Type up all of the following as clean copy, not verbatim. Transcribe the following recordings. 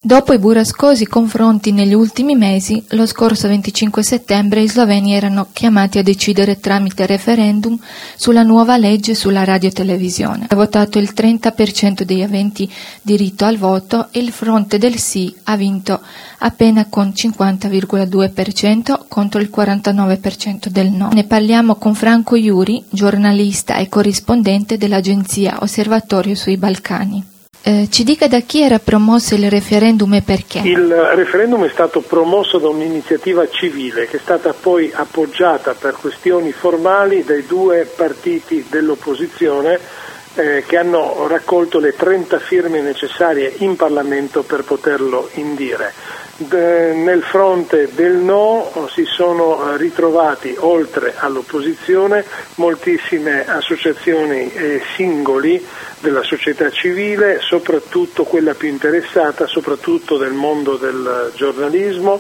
Dopo i burrascosi confronti negli ultimi mesi, lo scorso 25 settembre i sloveni erano chiamati a decidere tramite referendum sulla nuova legge sulla radiotelevisione. Ha votato il 30% degli aventi diritto al voto e il fronte del sì ha vinto appena con 50,2% contro il 49% del no. Ne parliamo con Franco Iuri, giornalista e corrispondente dell'agenzia Osservatorio sui Balcani. Ci dica da chi era promosso il referendum e perché? Il referendum è stato promosso da un'iniziativa civile che è stata poi appoggiata per questioni formali dai due partiti dell'opposizione che hanno raccolto le 30 firme necessarie in Parlamento per poterlo indire. Nel fronte del no si sono ritrovati, oltre all'opposizione, moltissime associazioni e singoli della società civile, soprattutto quella più interessata, soprattutto del mondo del giornalismo,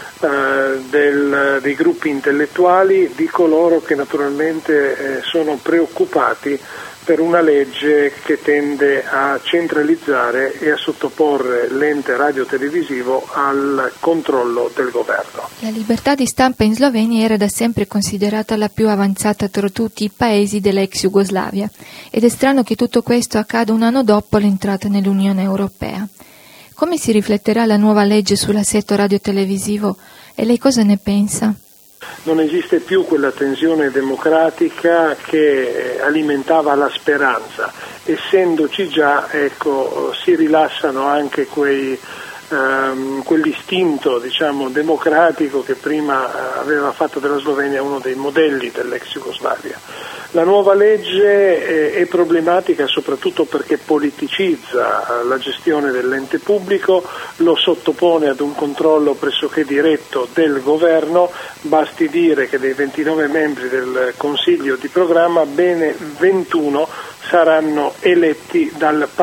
dei gruppi intellettuali, di coloro che naturalmente sono preoccupati per una legge che tende a centralizzare e a sottoporre l'ente radiotelevisivo al controllo del governo. La libertà di stampa in Slovenia era da sempre considerata la più avanzata tra tutti i paesi dell'ex Jugoslavia ed è strano che tutto questo accada un anno dopo l'entrata nell'Unione Europea. Come si rifletterà la nuova legge sull'assetto radiotelevisivo e lei cosa ne pensa? Non esiste più quella tensione democratica che alimentava la speranza. Essendoci già, si rilassano anche quell'istinto, democratico che prima aveva fatto della Slovenia uno dei modelli dell'ex Jugoslavia. La nuova legge è problematica soprattutto perché politicizza la gestione dell'ente pubblico, lo sottopone ad un controllo pressoché diretto del governo. Basti dire che dei 29 membri del Consiglio di programma, bene 21 saranno eletti dal